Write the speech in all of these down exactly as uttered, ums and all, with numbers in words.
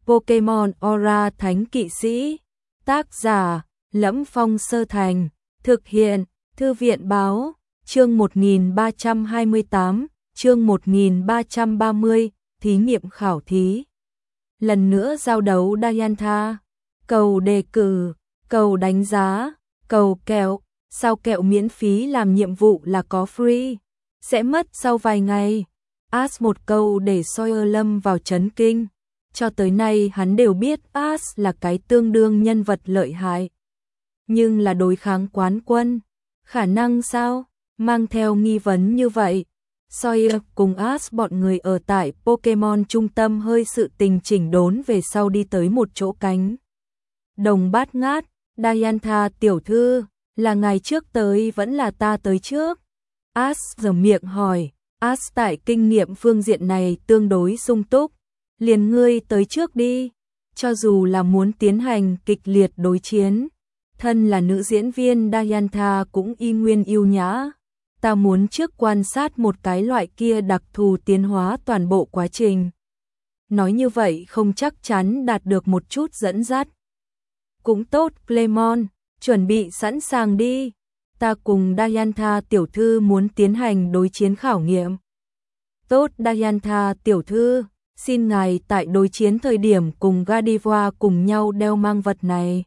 Pokemon Aura Thánh Kỵ Sĩ. Tác giả: Lẫm Phong Sơ Thành. Thực hiện: Thư viện Báo. Chương một nghìn ba trăm hai mươi tám, chương một nghìn ba trăm ba mươi, thí nghiệm khảo thí. Lần nữa giao đấu Dialga. Cầu đề cử, cầu đánh giá, cầu kẹo. Sao kẹo miễn phí làm nhiệm vụ là có free, sẽ mất sau vài ngày. Ash một câu để Sawyer lâm vào chấn kinh. Cho tới nay hắn đều biết Ash là cái tương đương nhân vật lợi hại. Nhưng là đối kháng quán quân, khả năng sao? Mang theo nghi vấn như vậy, Sawyer cùng Ash bọn người ở tại Pokemon trung tâm hơi sự tình chỉnh đốn về sau đi tới một chỗ cánh đồng bát ngát. Dialga tiểu thư, là ngày trước tới vẫn là ta tới trước? Ash giở miệng hỏi. Ash tại kinh nghiệm phương diện này tương đối sung túc. Liền ngươi tới trước đi. Cho dù là muốn tiến hành kịch liệt đối chiến, thân là nữ diễn viên Dialga cũng y nguyên yêu nhã. Ta muốn trước quan sát một cái loại kia đặc thù tiến hóa toàn bộ quá trình. Nói như vậy không chắc chắn đạt được một chút dẫn dắt. Cũng tốt, Clemon, chuẩn bị sẵn sàng đi. Ta cùng Dialga tiểu thư muốn tiến hành đối chiến khảo nghiệm. Tốt, Dialga tiểu thư, xin ngài tại đối chiến thời điểm cùng Gardevoir cùng nhau đeo mang vật này.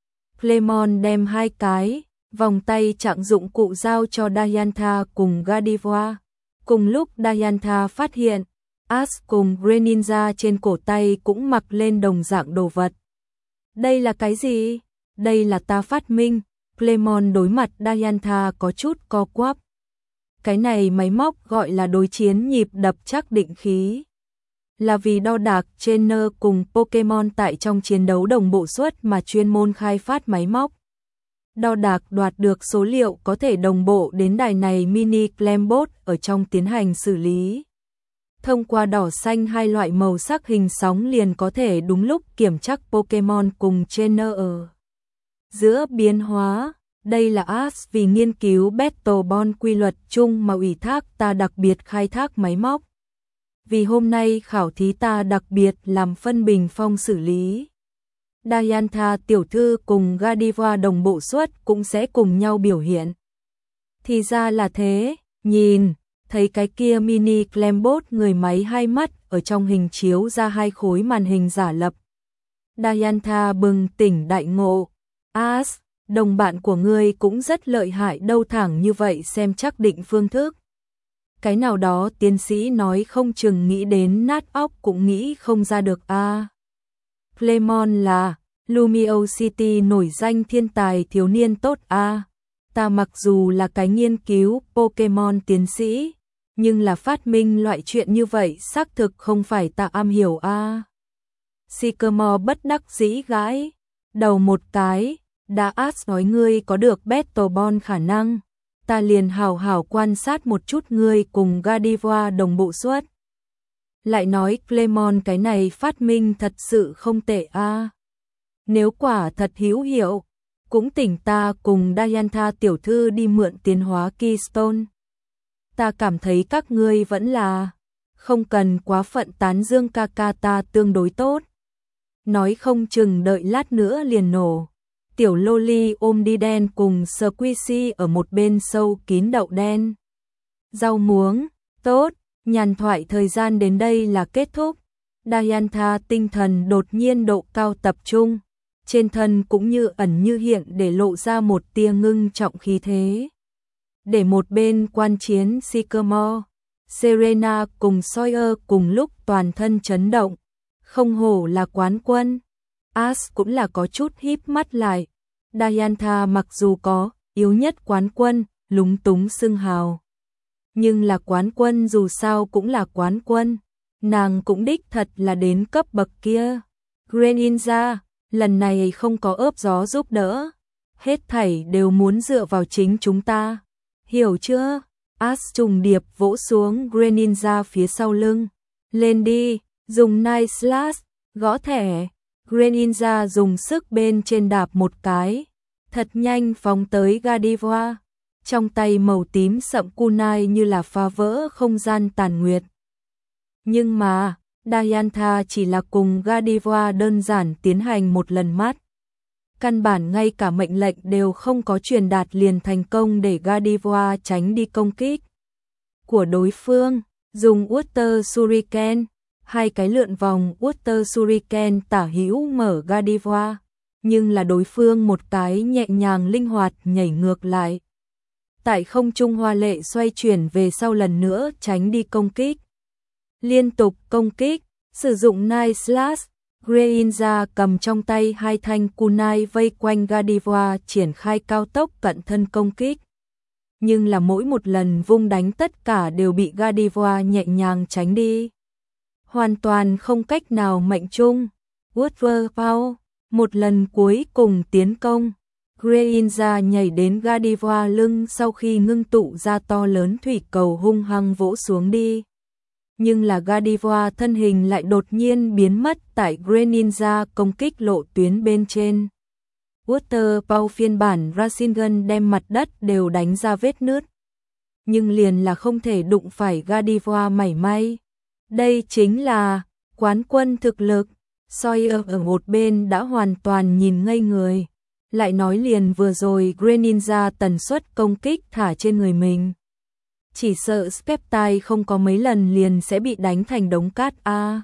Clemon đem hai cái vòng tay trạng dụng cụ giao cho Dialga cùng Gardevoir. Cùng lúc Dialga phát hiện, Ash cùng Greninja trên cổ tay cũng mặc lên đồng dạng đồ vật. Đây là cái gì? Đây là ta phát minh. Clemon đối mặt Dialga có chút co quắp. Cái này máy móc gọi là đối chiến nhịp đập chắc định khí. Là vì đo đạc trainer cùng Pokemon tại trong chiến đấu đồng bộ suất mà chuyên môn khai phát máy móc. Đo đạc đoạt được số liệu có thể đồng bộ đến đài này mini Clembot ở trong tiến hành xử lý. Thông qua đỏ xanh hai loại màu sắc hình sóng liền có thể đúng lúc kiểm tra Pokemon cùng trainer ở giữa biến hóa. Đây là Ash vì nghiên cứu Battle Bond quy luật chung mà ủy thác ta đặc biệt khai thác máy móc. Vì hôm nay khảo thí ta đặc biệt làm phân bình phong xử lý. Dialga tiểu thư cùng Gardevoir đồng bộ suất cũng sẽ cùng nhau biểu hiện. Thì ra là thế, nhìn, thấy cái kia mini Clembot người máy hai mắt ở trong hình chiếu ra hai khối màn hình giả lập. Dialga bừng tỉnh đại ngộ. Ash, đồng bạn của ngươi cũng rất lợi hại đâu, thẳng như vậy xem chắc định phương thức. Cái nào đó tiến sĩ nói không chừng nghĩ đến nát óc cũng nghĩ không ra được a. À, Clemon là Lumio City nổi danh thiên tài thiếu niên tốt a. À, ta mặc dù là cái nghiên cứu Pokemon tiến sĩ, nhưng là phát minh loại chuyện như vậy xác thực không phải ta am hiểu a. À, Sycamore bất đắc dĩ gãi đầu một cái. Đã Ash nói ngươi có được Battle Bond khả năng, ta liền hào hào quan sát một chút ngươi cùng Gardevoir đồng bộ suất. Lại nói Clemon cái này phát minh thật sự không tệ a. À, nếu quả thật hữu hiệu, cũng tỉnh ta cùng Dialga tiểu thư đi mượn tiến hóa Keystone. Ta cảm thấy các ngươi vẫn là không cần quá phận tán dương ca ca ta tương đối tốt. Nói không chừng đợi lát nữa liền nổ. Tiểu Loli ôm đi đen cùng Squishy ở một bên sâu kín đậu đen. Rau muống, tốt, nhàn thoại thời gian đến đây là kết thúc. Dialga tinh thần đột nhiên độ cao tập trung, trên thân cũng như ẩn như hiện để lộ ra một tia ngưng trọng khí thế. Để một bên quan chiến Sycamore, Serena cùng Sawyer cùng lúc toàn thân chấn động. Không hổ là quán quân. Ash cũng là có chút híp mắt lại. Dialga mặc dù có yếu nhất quán quân, lúng túng xưng hào, nhưng là quán quân dù sao cũng là quán quân. Nàng cũng đích thật là đến cấp bậc kia. Greninja, lần này không có ớp gió giúp đỡ. Hết thảy đều muốn dựa vào chính chúng ta. Hiểu chưa? Ash trùng điệp vỗ xuống Greninja phía sau lưng. Lên đi, dùng Night Slash, gõ thẻ. Greninja dùng sức bên trên đạp một cái, thật nhanh phóng tới Gardevoir. Trong tay màu tím sậm kunai như là phá vỡ không gian tàn nguyệt. Nhưng mà, Diantha chỉ là cùng Gardevoir đơn giản tiến hành một lần mắt. Căn bản ngay cả mệnh lệnh đều không có truyền đạt liền thành công để Gardevoir tránh đi công kích của đối phương, dùng Water Shuriken, hai cái lượn vòng Water Shuriken tả hữu mở Gardevoir, nhưng là đối phương một cái nhẹ nhàng linh hoạt nhảy ngược lại. Tại không trung hoa lệ xoay chuyển về sau lần nữa tránh đi công kích. Liên tục công kích, sử dụng Night Slash, Greninja cầm trong tay hai thanh kunai vây quanh Gardevoir triển khai cao tốc cận thân công kích. Nhưng là mỗi một lần vung đánh tất cả đều bị Gardevoir nhẹ nhàng tránh đi. Hoàn toàn không cách nào mệnh trung. Water Power, một lần cuối cùng tiến công. Greninja nhảy đến Gardevoir lưng sau khi ngưng tụ ra to lớn thủy cầu hung hăng vỗ xuống đi. Nhưng là Gardevoir thân hình lại đột nhiên biến mất tại Greninja công kích lộ tuyến bên trên. Water Power phiên bản Rasengan đem mặt đất đều đánh ra vết nứt. Nhưng liền là không thể đụng phải Gardevoir mảy may. Đây chính là quán quân thực lực. Sawyer ở một bên đã hoàn toàn nhìn ngây người. Lại nói liền vừa rồi Greninja tần suất công kích thả trên người mình. Chỉ sợ Spectile không có mấy lần liền sẽ bị đánh thành đống cát a. À,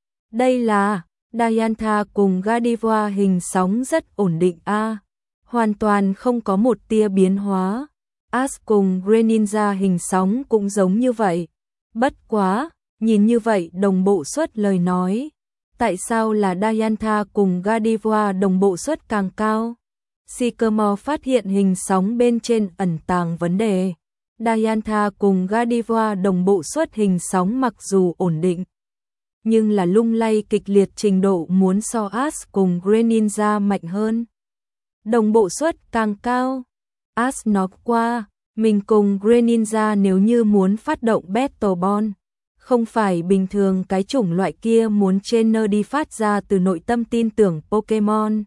đây là Diantha cùng Gardevoir hình sóng rất ổn định a, à, hoàn toàn không có một tia biến hóa. Ash cùng Greninja hình sóng cũng giống như vậy. Bất quá, nhìn như vậy đồng bộ suất lời nói, tại sao là Diantha cùng Gardevoir đồng bộ suất càng cao? Sycamore phát hiện hình sóng bên trên ẩn tàng vấn đề. Diantha cùng Gardevoir đồng bộ suất hình sóng mặc dù ổn định, nhưng là lung lay kịch liệt trình độ muốn so Ash cùng Greninja mạnh hơn. Đồng bộ suất càng cao. Ash nói qua, mình cùng Greninja nếu như muốn phát động Battle Bond, không phải bình thường cái chủng loại kia muốn trainer đi phát ra từ nội tâm tin tưởng Pokemon.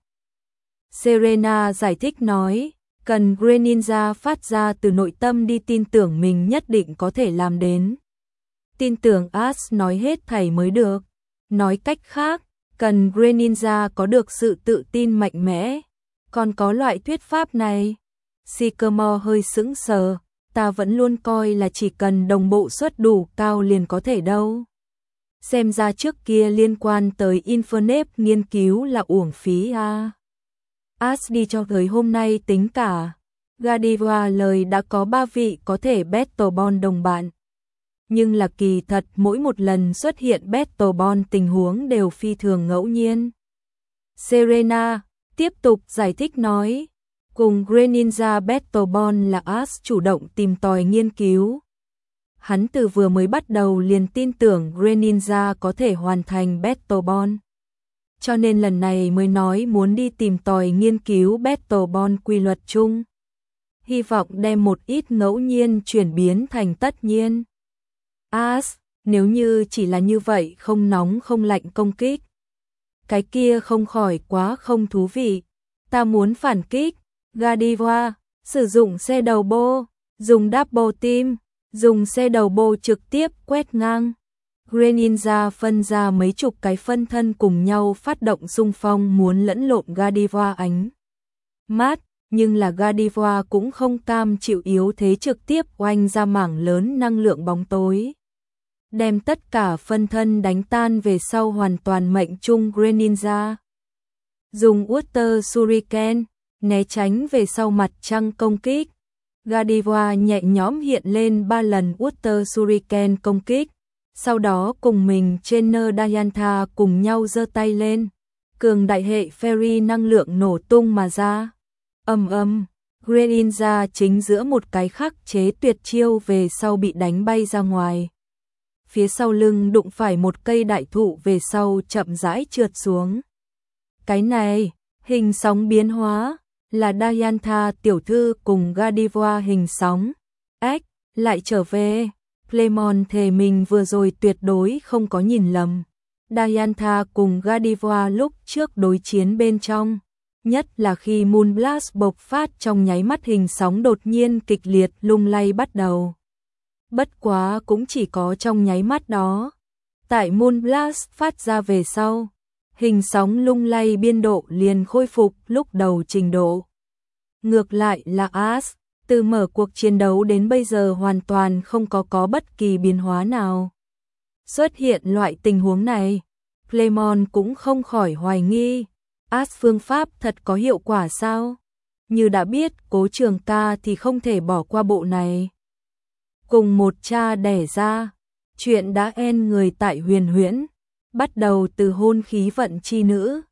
Serena giải thích nói, cần Greninja phát ra từ nội tâm đi tin tưởng mình nhất định có thể làm đến. Tin tưởng Ash nói hết thảy mới được. Nói cách khác, cần Greninja có được sự tự tin mạnh mẽ. Còn có loại thuyết pháp này. Sycamore hơi sững sờ, ta vẫn luôn coi là chỉ cần đồng bộ suất đủ cao liền có thể đâu. Xem ra trước kia liên quan tới Infernape nghiên cứu là uổng phí à. Ash đi cho tới hôm nay tính cả. Gardevoir lời đã có ba vị có thể Battle Bond đồng bạn. Nhưng là kỳ thật mỗi một lần xuất hiện Battle Bond tình huống đều phi thường ngẫu nhiên. Serena tiếp tục giải thích nói, cùng Greninja Battle Bond là Ash chủ động tìm tòi nghiên cứu. Hắn từ vừa mới bắt đầu liền tin tưởng Greninja có thể hoàn thành Battle Bond. Cho nên lần này mới nói muốn đi tìm tòi nghiên cứu Battle Bond quy luật chung. Hy vọng đem một ít ngẫu nhiên chuyển biến thành tất nhiên. Ash, nếu như chỉ là như vậy không nóng không lạnh công kích, cái kia không khỏi quá không thú vị. Ta muốn phản kích. Gardevoir, sử dụng xe đầu bô, dùng double team, dùng xe đầu bô trực tiếp quét ngang. Greninja phân ra mấy chục cái phân thân cùng nhau phát động xung phong muốn lẫn lộn Gardevoir ánh mát, nhưng là Gardevoir cũng không cam chịu yếu thế trực tiếp oanh ra mảng lớn năng lượng bóng tối. Đem tất cả phân thân đánh tan về sau hoàn toàn mệnh trung Greninja. Dùng Water Shuriken, né tránh về sau mặt trăng công kích. Gardevoir nhẹ nhõm hiện lên ba lần Water Shuriken công kích. Sau đó cùng mình trainer Diantha cùng nhau giơ tay lên. Cường đại hệ Fairy năng lượng nổ tung mà ra. Ầm ầm, Greninja chính giữa một cái khắc chế tuyệt chiêu về sau bị đánh bay ra ngoài. Phía sau lưng đụng phải một cây đại thụ về sau chậm rãi trượt xuống. Cái này, hình sóng biến hóa, là Diantha tiểu thư cùng Gardevoir hình sóng. Ếch, lại trở về. Clemon thề mình vừa rồi tuyệt đối không có nhìn lầm. Diantha cùng Gardevoir lúc trước đối chiến bên trong, nhất là khi Moonblast bộc phát trong nháy mắt hình sóng đột nhiên kịch liệt lung lay bắt đầu. Bất quá cũng chỉ có trong nháy mắt đó. Tại Moonblast phát ra về sau, hình sóng lung lay biên độ liền khôi phục lúc đầu trình độ. Ngược lại là Ash, từ mở cuộc chiến đấu đến bây giờ hoàn toàn không có có bất kỳ biến hóa nào. Xuất hiện loại tình huống này, Clemon cũng không khỏi hoài nghi, Ash phương pháp thật có hiệu quả sao? Như đã biết Cố Trường Ca thì không thể bỏ qua bộ này. Cùng một cha đẻ ra, chuyện đã en người tại Huyền Huyễn, bắt đầu từ hôn khí vận chi nữ,